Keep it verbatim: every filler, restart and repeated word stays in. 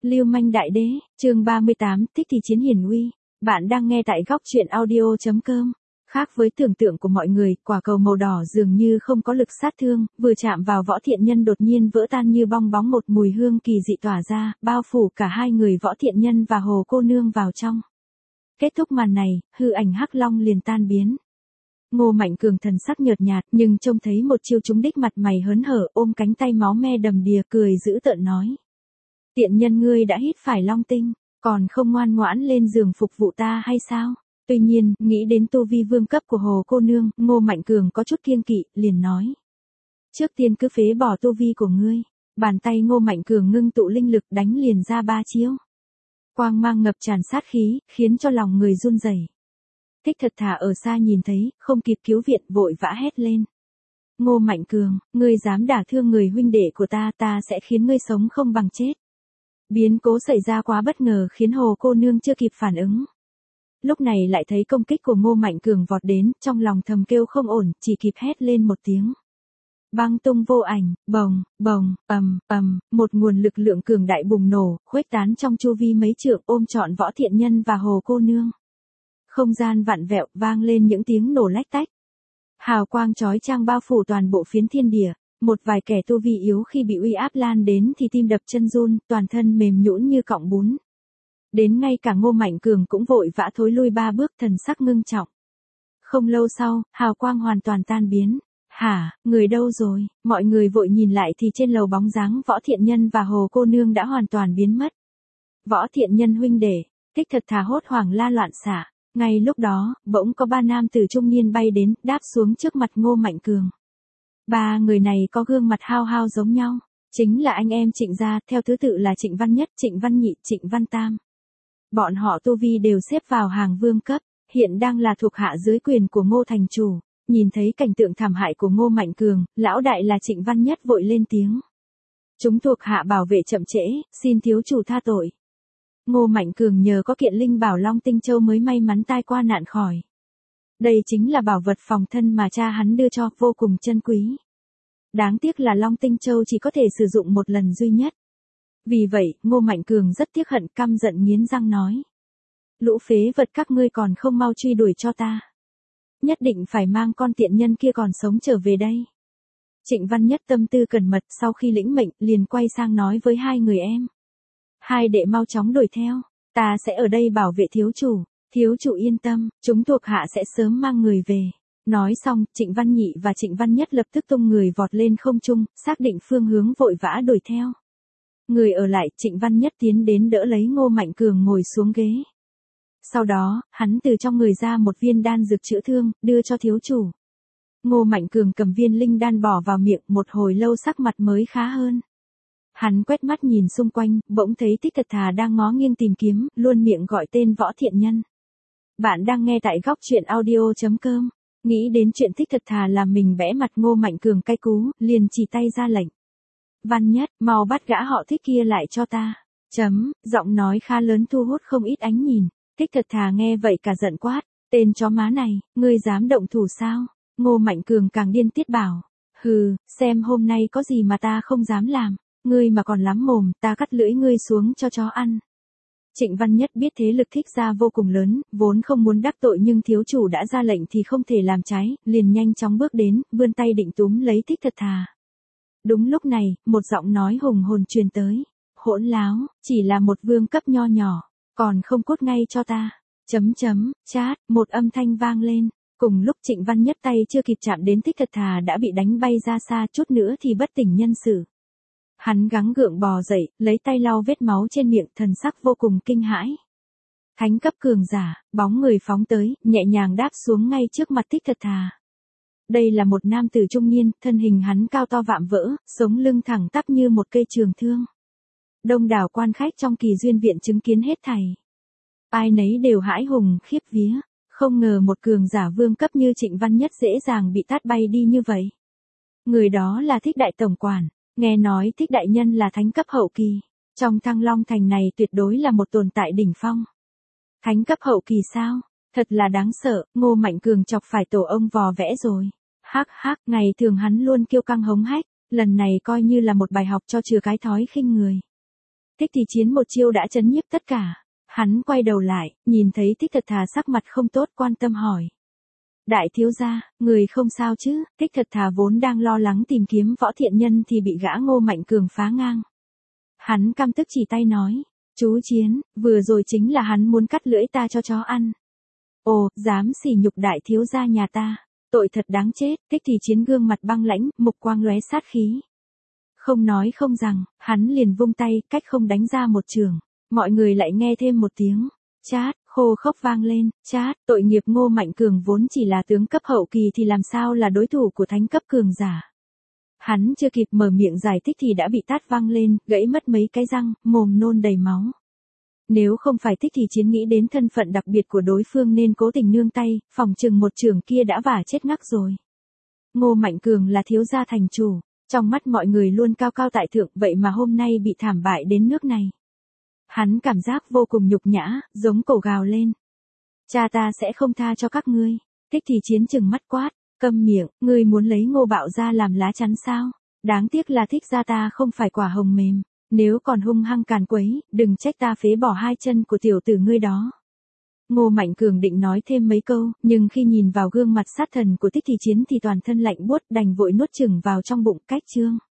Lưu manh đại đế, chương ba mươi tám, thích thì chiến hiển uy. Bạn đang nghe tại góc truyện audio.com. Khác với tưởng tượng của mọi người, quả cầu màu đỏ dường như không có lực sát thương, vừa chạm vào Võ Thiện Nhân đột nhiên vỡ tan như bong bóng, một mùi hương kỳ dị tỏa ra, bao phủ cả hai người Võ Thiện Nhân và Hồ cô nương vào trong. Kết thúc màn này, hư ảnh Hắc Long liền tan biến. Ngô Mạnh Cường thần sắc nhợt nhạt, nhưng trông thấy một chiêu trúng đích, mặt mày hớn hở, ôm cánh tay máu me đầm đìa, cười dữ tợn nói: Tiện nhân ngươi đã hít phải long tinh, còn không ngoan ngoãn lên giường phục vụ ta hay sao? Tuy nhiên, nghĩ đến tu vi vương cấp của Hồ cô nương, Ngô Mạnh Cường có chút kiêng kỵ, liền nói: Trước tiên cứ phế bỏ tu vi của ngươi. Bàn tay Ngô Mạnh Cường ngưng tụ linh lực, đánh liền ra ba chiêu. Quang mang ngập tràn sát khí, khiến cho lòng người run rẩy. Thích Thật Thà ở xa nhìn thấy, không kịp cứu viện, vội vã hét lên: Ngô Mạnh Cường, ngươi dám đả thương người huynh đệ của ta, ta sẽ khiến ngươi sống không bằng chết. Biến cố xảy ra quá bất ngờ khiến Hồ cô nương chưa kịp phản ứng. Lúc này lại thấy công kích của Ngô Mạnh Cường vọt đến, trong lòng thầm kêu không ổn, chỉ kịp hét lên một tiếng. Băng tung vô ảnh, bồng, bồng, ầm, ầm, một nguồn lực lượng cường đại bùng nổ, khuếch tán trong chu vi mấy trượng, ôm trọn Võ Thiện Nhân và Hồ cô nương. Không gian vặn vẹo, vang lên những tiếng nổ lách tách. Hào quang chói chang bao phủ toàn bộ phiến thiên địa. Một vài kẻ tu vi yếu khi bị uy áp lan đến thì tim đập chân run, toàn thân mềm nhũn như cọng bún. Đến ngay cả Ngô Mạnh Cường cũng vội vã thối lui ba bước, thần sắc ngưng trọng. Không lâu sau, hào quang hoàn toàn tan biến. Hả, người đâu rồi? Mọi người vội nhìn lại thì trên lầu bóng dáng Võ Thiện Nhân và Hồ cô nương đã hoàn toàn biến mất. Võ Thiện Nhân huynh đệ, Thích Thật Thà hốt hoảng la loạn xạ. Ngay lúc đó, bỗng có ba nam tử trung niên bay đến, đáp xuống trước mặt Ngô Mạnh Cường. Ba người này có gương mặt hao hao giống nhau, chính là anh em Trịnh gia, theo thứ tự là Trịnh Văn Nhất, Trịnh Văn Nhị, Trịnh Văn Tam. Bọn họ tu vi đều xếp vào hàng vương cấp, hiện đang là thuộc hạ dưới quyền của Ngô thành chủ. Nhìn thấy cảnh tượng thảm hại của Ngô Mạnh Cường, lão đại là Trịnh Văn Nhất vội lên tiếng: Chúng thuộc hạ bảo vệ chậm trễ, xin thiếu chủ tha tội. Ngô Mạnh Cường nhờ có kiện linh bảo Long Tinh Châu mới may mắn tai qua nạn khỏi. Đây chính là bảo vật phòng thân mà cha hắn đưa cho, vô cùng chân quý. Đáng tiếc là Long Tinh Châu chỉ có thể sử dụng một lần duy nhất. Vì vậy, Ngô Mạnh Cường rất tiếc hận, căm giận nghiến răng nói: Lũ phế vật các ngươi còn không mau truy đuổi cho ta. Nhất định phải mang con tiện nhân kia còn sống trở về đây. Trịnh Văn Nhất tâm tư cẩn mật, sau khi lĩnh mệnh, liền quay sang nói với hai người em: Hai đệ mau chóng đuổi theo, ta sẽ ở đây bảo vệ thiếu chủ. Thiếu chủ yên tâm, chúng thuộc hạ sẽ sớm mang người về. Nói xong, Trịnh Văn Nhị và Trịnh Văn Nhất lập tức tung người vọt lên không trung, xác định phương hướng vội vã đuổi theo. Người ở lại, Trịnh Văn Nhất tiến đến đỡ lấy Ngô Mạnh Cường ngồi xuống ghế. Sau đó, hắn từ trong người ra một viên đan dược chữa thương, đưa cho thiếu chủ. Ngô Mạnh Cường cầm viên linh đan bỏ vào miệng, một hồi lâu sắc mặt mới khá hơn. Hắn quét mắt nhìn xung quanh, bỗng thấy Thích Thật Thà đang ngó nghiêng tìm kiếm, luôn miệng gọi tên Võ Thiện Nhân. Bạn đang nghe tại góc truyện audio.com. Nghĩ đến chuyện Thích Thật Thà làm mình bẽ mặt, Ngô Mạnh Cường cay cú, liền chỉ tay ra lệnh: Văn Nhất, mau bắt gã họ Thích kia lại cho ta. Chấm, giọng nói khá lớn thu hút không ít ánh nhìn. Thích Thật Thà nghe vậy cả giận quát: Tên chó má này, ngươi dám động thủ sao? Ngô Mạnh Cường càng điên tiết bảo: Hừ, xem hôm nay có gì mà ta không dám làm. Ngươi mà còn lắm mồm, ta cắt lưỡi ngươi xuống cho chó ăn. Trịnh Văn Nhất biết thế lực Thích gia vô cùng lớn, vốn không muốn đắc tội nhưng thiếu chủ đã ra lệnh thì không thể làm trái, liền nhanh chóng bước đến, vươn tay định túm lấy Thích Thật Thà. Đúng lúc này, một giọng nói hùng hồn truyền tới: Hỗn láo, chỉ là một vương cấp nho nhỏ, còn không cút ngay cho ta. Chấm chấm, chát, một âm thanh vang lên. Cùng lúc Trịnh Văn Nhất tay chưa kịp chạm đến Thích Thật Thà đã bị đánh bay ra xa, chút nữa thì bất tỉnh nhân sự. Hắn gắng gượng bò dậy, lấy tay lau vết máu trên miệng, thần sắc vô cùng kinh hãi. Thánh cấp cường giả, bóng người phóng tới, nhẹ nhàng đáp xuống ngay trước mặt Thích Thật Thà. Đây là một nam tử trung niên, thân hình hắn cao to vạm vỡ, sống lưng thẳng tắp như một cây trường thương. Đông đảo quan khách trong Kỳ Duyên viện chứng kiến hết thảy. Ai nấy đều hãi hùng khiếp vía, không ngờ một cường giả vương cấp như Trịnh Văn Nhất dễ dàng bị tát bay đi như vậy. Người đó là Thích đại tổng quản. Nghe nói Thích đại nhân là thánh cấp hậu kỳ, trong Thăng Long thành này tuyệt đối là một tồn tại đỉnh phong. Thánh cấp hậu kỳ sao? Thật là đáng sợ, Ngô Mạnh Cường chọc phải tổ ông vò vẽ rồi. Hắc hắc, ngày thường hắn luôn kiêu căng hống hách, lần này coi như là một bài học cho chừa cái thói khinh người. Thích thì chiến một chiêu đã chấn nhiếp tất cả. Hắn quay đầu lại, nhìn thấy Thích Thật Thà sắc mặt không tốt, quan tâm hỏi. Đại thiếu gia, người không sao chứ? Thích Thật Thà vốn đang lo lắng tìm kiếm Võ Thiện Nhân thì bị gã Ngô Mạnh Cường phá ngang. Hắn căm tức chỉ tay nói. Chú Chiến, vừa rồi chính là hắn muốn cắt lưỡi ta cho chó ăn. Ồ, dám sỉ nhục đại thiếu gia nhà ta. Tội thật đáng chết. Thích thì chiến gương mặt băng lãnh, mục quang lóe sát khí. Không nói không rằng, hắn liền vung tay, cách không đánh ra một trường. Mọi người lại nghe thêm một tiếng. Chát, khô khốc vang lên. Chát, tội nghiệp Ngô Mạnh Cường vốn chỉ là tướng cấp hậu kỳ thì làm sao là đối thủ của thánh cấp cường giả. Hắn chưa kịp mở miệng giải thích thì đã bị tát vang lên, gãy mất mấy cái răng, mồm nôn đầy máu. Nếu không phải Thích thì chiến nghĩ đến thân phận đặc biệt của đối phương nên cố tình nương tay, phòng chừng một trường kia đã vả chết ngắc rồi. Ngô Mạnh Cường là thiếu gia thành chủ, trong mắt mọi người luôn cao cao tại thượng, vậy mà hôm nay bị thảm bại đến nước này. Hắn cảm giác vô cùng nhục nhã, giống cổ gào lên. Cha ta sẽ không tha cho các ngươi. Thích thì chiến trừng mắt quát, câm miệng, ngươi muốn lấy Ngô Bạo ra làm lá chắn sao? Đáng tiếc là Thích gia ta không phải quả hồng mềm. Nếu còn hung hăng càn quấy, đừng trách ta phế bỏ hai chân của tiểu tử ngươi đó. Ngô Mạnh Cường định nói thêm mấy câu, nhưng khi nhìn vào gương mặt sát thần của Thích thì chiến thì toàn thân lạnh buốt, đành vội nuốt chửng vào trong bụng, cách chương.